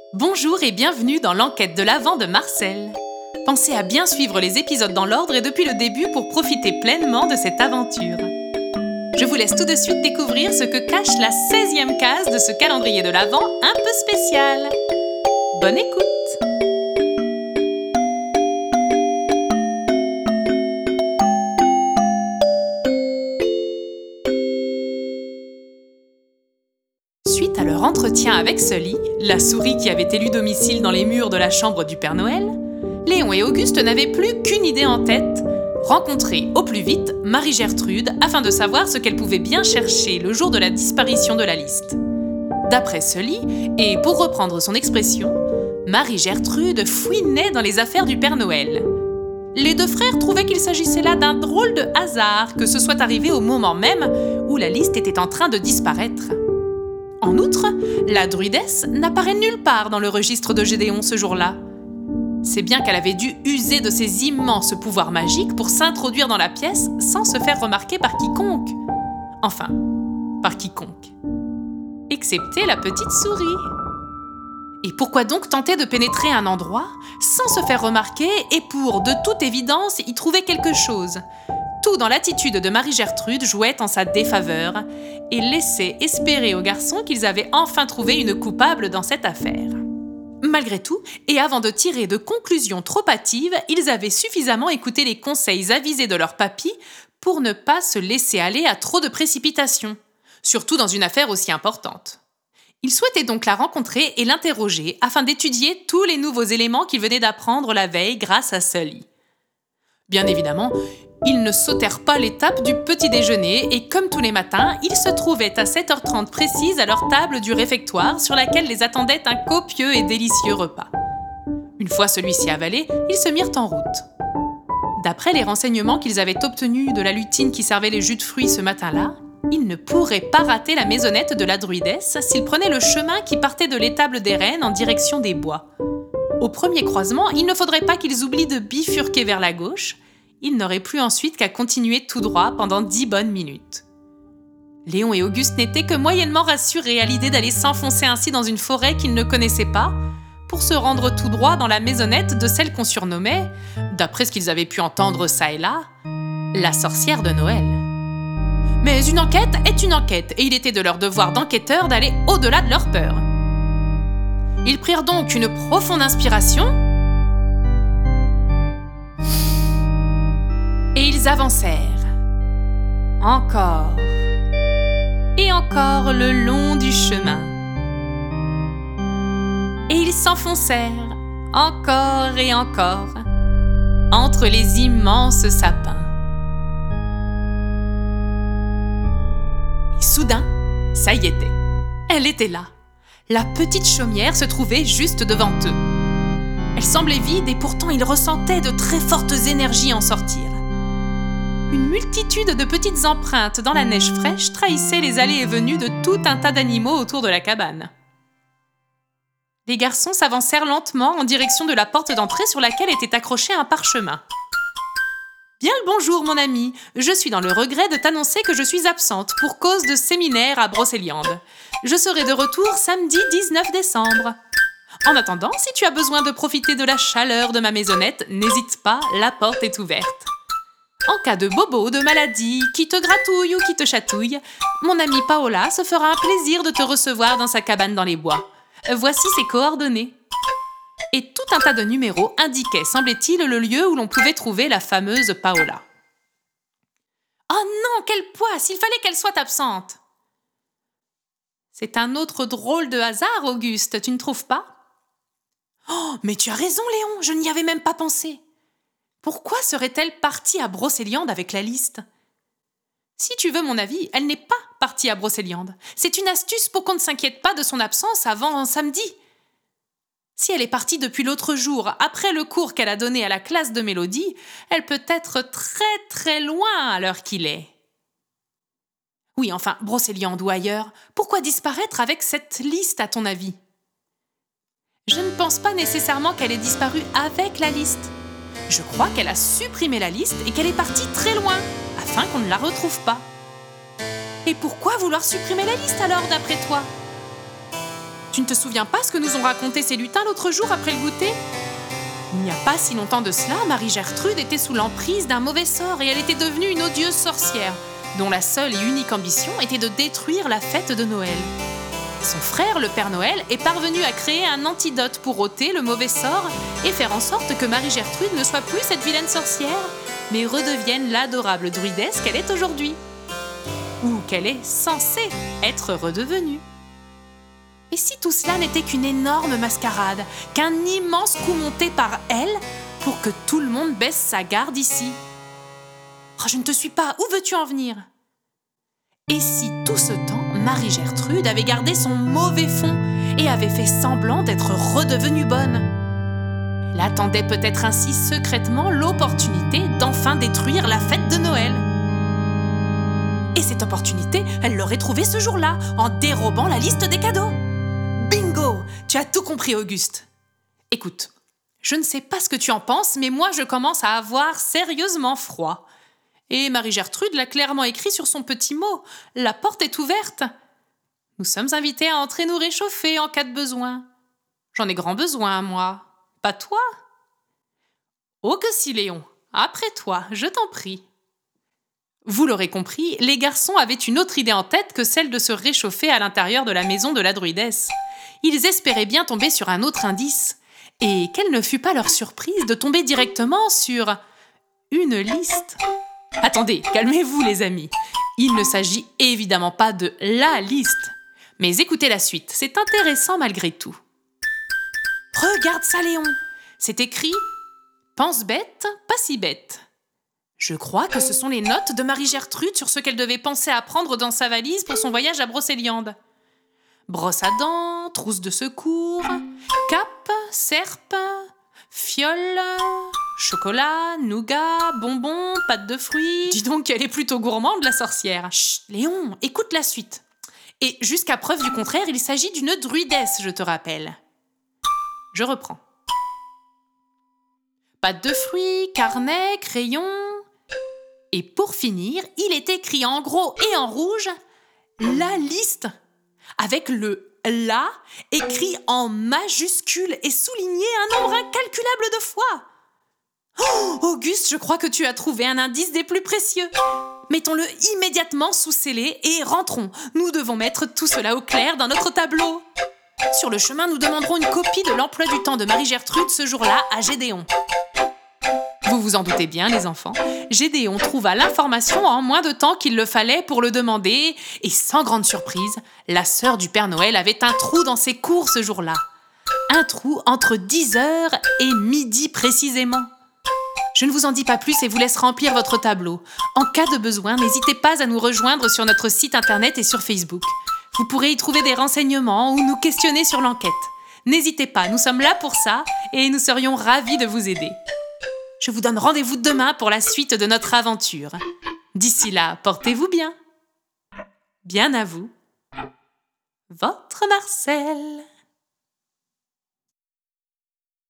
Bonjour et bienvenue dans l'enquête de l'Avent de Marcel. Pensez à bien suivre les épisodes dans l'ordre et depuis le début pour profiter pleinement de cette aventure. Je vous laisse tout de suite découvrir ce que cache la 16e case de ce calendrier de l'Avent un peu spécial. Bonne écoute! Suite à leur entretien avec Sully, la souris qui avait élu domicile dans les murs de la chambre du Père Noël, Léon et Auguste n'avaient plus qu'une idée en tête, rencontrer au plus vite Marie-Gertrude afin de savoir ce qu'elle pouvait bien chercher le jour de la disparition de la liste. D'après Sully, et pour reprendre son expression, Marie-Gertrude fouinait dans les affaires du Père Noël. Les deux frères trouvaient qu'il s'agissait là d'un drôle de hasard que ce soit arrivé au moment même où la liste était en train de disparaître. En outre, la druidesse n'apparaît nulle part dans le registre de Gédéon ce jour-là. C'est bien qu'elle avait dû user de ses immenses pouvoirs magiques pour s'introduire dans la pièce sans se faire remarquer par quiconque. Enfin, par quiconque. Excepté la petite souris. Et pourquoi donc tenter de pénétrer un endroit sans se faire remarquer et pour, de toute évidence, y trouver quelque chose ? Tout dans l'attitude de Marie-Gertrude jouait en sa défaveur et laissait espérer aux garçons qu'ils avaient enfin trouvé une coupable dans cette affaire. Malgré tout, et avant de tirer de conclusions trop hâtives, ils avaient suffisamment écouté les conseils avisés de leur papy pour ne pas se laisser aller à trop de précipitation, surtout dans une affaire aussi importante. Ils souhaitaient donc la rencontrer et l'interroger afin d'étudier tous les nouveaux éléments qu'ils venaient d'apprendre la veille grâce à Sully. Bien évidemment, ils ne sautèrent pas l'étape du petit déjeuner et comme tous les matins, ils se trouvaient à 7h30 précise à leur table du réfectoire sur laquelle les attendait un copieux et délicieux repas. Une fois celui-ci avalé, ils se mirent en route. D'après les renseignements qu'ils avaient obtenus de la lutine qui servait les jus de fruits ce matin-là, ils ne pourraient pas rater la maisonnette de la druidesse s'ils prenaient le chemin qui partait de l'étable des rennes en direction des bois. Au premier croisement, il ne faudrait pas qu'ils oublient de bifurquer vers la gauche. Ils n'auraient plus ensuite qu'à continuer tout droit pendant 10 bonnes minutes. Léon et Auguste n'étaient que moyennement rassurés à l'idée d'aller s'enfoncer ainsi dans une forêt qu'ils ne connaissaient pas pour se rendre tout droit dans la maisonnette de celle qu'on surnommait, d'après ce qu'ils avaient pu entendre ça et là, la sorcière de Noël. Mais une enquête est une enquête et il était de leur devoir d'enquêteurs d'aller au-delà de leur peur. Ils prirent donc une profonde inspiration et ils avancèrent. Encore et encore le long du chemin. Et ils s'enfoncèrent encore et encore entre les immenses sapins. Et soudain, ça y était. Elle était là. La petite chaumière se trouvait juste devant eux. Elle semblait vide et pourtant ils ressentaient de très fortes énergies en sortir. Une multitude de petites empreintes dans la neige fraîche trahissaient les allées et venues de tout un tas d'animaux autour de la cabane. Les garçons s'avancèrent lentement en direction de la porte d'entrée sur laquelle était accroché un parchemin. « Bien le bonjour, mon ami. Je suis dans le regret de t'annoncer que je suis absente pour cause de séminaire à Brocéliande. Je serai de retour samedi 19 décembre. En attendant, si tu as besoin de profiter de la chaleur de ma maisonnette, n'hésite pas, la porte est ouverte. En cas de bobo, de maladie, qui te gratouille ou qui te chatouille, mon amie Paola se fera un plaisir de te recevoir dans sa cabane dans les bois. Voici ses coordonnées. » Et tout un tas de numéros indiquaient, semblait-il, le lieu où l'on pouvait trouver la fameuse Paola. « Oh non, quelle poisse! Il fallait qu'elle soit absente !»« C'est un autre drôle de hasard, Auguste, tu ne trouves pas ?»« Oh, mais tu as raison, Léon, je n'y avais même pas pensé. Pourquoi serait-elle partie à Brocéliande avec la liste ? Si tu veux mon avis, elle n'est pas partie à Brocéliande. C'est une astuce pour qu'on ne s'inquiète pas de son absence avant samedi. Si elle est partie depuis l'autre jour, après le cours qu'elle a donné à la classe de mélodie, elle peut être très très loin à l'heure qu'il est. Oui, enfin, Brocéliande ou ailleurs, pourquoi disparaître avec cette liste à ton avis ? Je ne pense pas nécessairement qu'elle ait disparu avec la liste. Je crois qu'elle a supprimé la liste et qu'elle est partie très loin, afin qu'on ne la retrouve pas. Et pourquoi vouloir supprimer la liste alors, d'après toi ? Tu ne te souviens pas ce que nous ont raconté ces lutins l'autre jour après le goûter ? Il n'y a pas si longtemps de cela, Marie-Gertrude était sous l'emprise d'un mauvais sort et elle était devenue une odieuse sorcière, dont la seule et unique ambition était de détruire la fête de Noël. Son frère, le Père Noël, est parvenu à créer un antidote pour ôter le mauvais sort et faire en sorte que Marie-Gertrude ne soit plus cette vilaine sorcière, mais redevienne l'adorable druidesse qu'elle est aujourd'hui. Ou qu'elle est censée être redevenue. Et si tout cela n'était qu'une énorme mascarade, qu'un immense coup monté par elle pour que tout le monde baisse sa garde ici ? Oh, je ne te suis pas, où veux-tu en venir ? Et si tout ce temps, Marie-Gertrude avait gardé son mauvais fond et avait fait semblant d'être redevenue bonne ? Elle attendait peut-être ainsi secrètement l'opportunité d'enfin détruire la fête de Noël. Et cette opportunité, elle l'aurait trouvée ce jour-là, en dérobant la liste des cadeaux. Bingo ! Tu as tout compris, Auguste. Écoute, je ne sais pas ce que tu en penses, mais moi je commence à avoir sérieusement froid. Et Marie-Gertrude l'a clairement écrit sur son petit mot. La porte est ouverte. Nous sommes invités à entrer nous réchauffer en cas de besoin. J'en ai grand besoin, moi. Pas toi ? Oh que si, Léon. Après toi, je t'en prie. Vous l'aurez compris, les garçons avaient une autre idée en tête que celle de se réchauffer à l'intérieur de la maison de la druidesse. Ils espéraient bien tomber sur un autre indice. Et quelle ne fut pas leur surprise de tomber directement sur une liste. Attendez, calmez-vous les amis. Il ne s'agit évidemment pas de la liste. Mais écoutez la suite, c'est intéressant malgré tout. Regarde ça, Léon. C'est écrit « Pense bête, pas si bête ». Je crois que ce sont les notes de Marie-Gertrude sur ce qu'elle devait penser à prendre dans sa valise pour son voyage à Brocéliande. Brosse à dents, trousse de secours, cape, serpe, fiole, chocolat, nougat, bonbons, pâte de fruits. Dis donc qu'elle est plutôt gourmande, la sorcière. Chut, Léon, écoute la suite. Et jusqu'à preuve du contraire, il s'agit d'une druidesse, je te rappelle. Je reprends. Pâte de fruits, carnet, crayon. Et pour finir, il est écrit en gros et en rouge la liste, avec le « la » écrit en majuscule et souligné un nombre incalculable de fois. Oh, Auguste, je crois que tu as trouvé un indice des plus précieux. Mettons-le immédiatement sous scellé et rentrons. Nous devons mettre tout cela au clair dans notre tableau. Sur le chemin, nous demanderons une copie de l'emploi du temps de Marie-Gertrude ce jour-là à Gédéon. Vous vous en doutez bien, les enfants, Gédéon trouva l'information en moins de temps qu'il le fallait pour le demander, et sans grande surprise, la sœur du Père Noël avait un trou dans ses cours ce jour-là. Un trou entre 10h et midi précisément. Je ne vous en dis pas plus et vous laisse remplir votre tableau. En cas de besoin, n'hésitez pas à nous rejoindre sur notre site internet et sur Facebook. Vous pourrez y trouver des renseignements ou nous questionner sur l'enquête. N'hésitez pas, nous sommes là pour ça et nous serions ravis de vous aider. Je vous donne rendez-vous demain pour la suite de notre aventure. D'ici là, portez-vous bien. Bien à vous. Votre Marcel.